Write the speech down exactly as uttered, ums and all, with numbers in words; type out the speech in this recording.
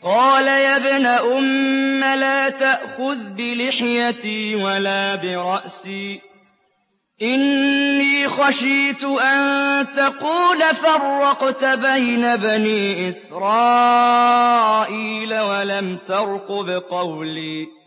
قَالَ يَا ابْنَ أُمَّ لَا تَأْخُذْ بِلِحْيَتِي وَلَا بِرَأْسِي ۖ إِنِّي خَشِيتُ أَن تَقُولَ فَرَّقْتَ بَيْنَ بَنِي إِسْرَائِيلَ وَلَمْ تَرْقُبْ قَوْلِي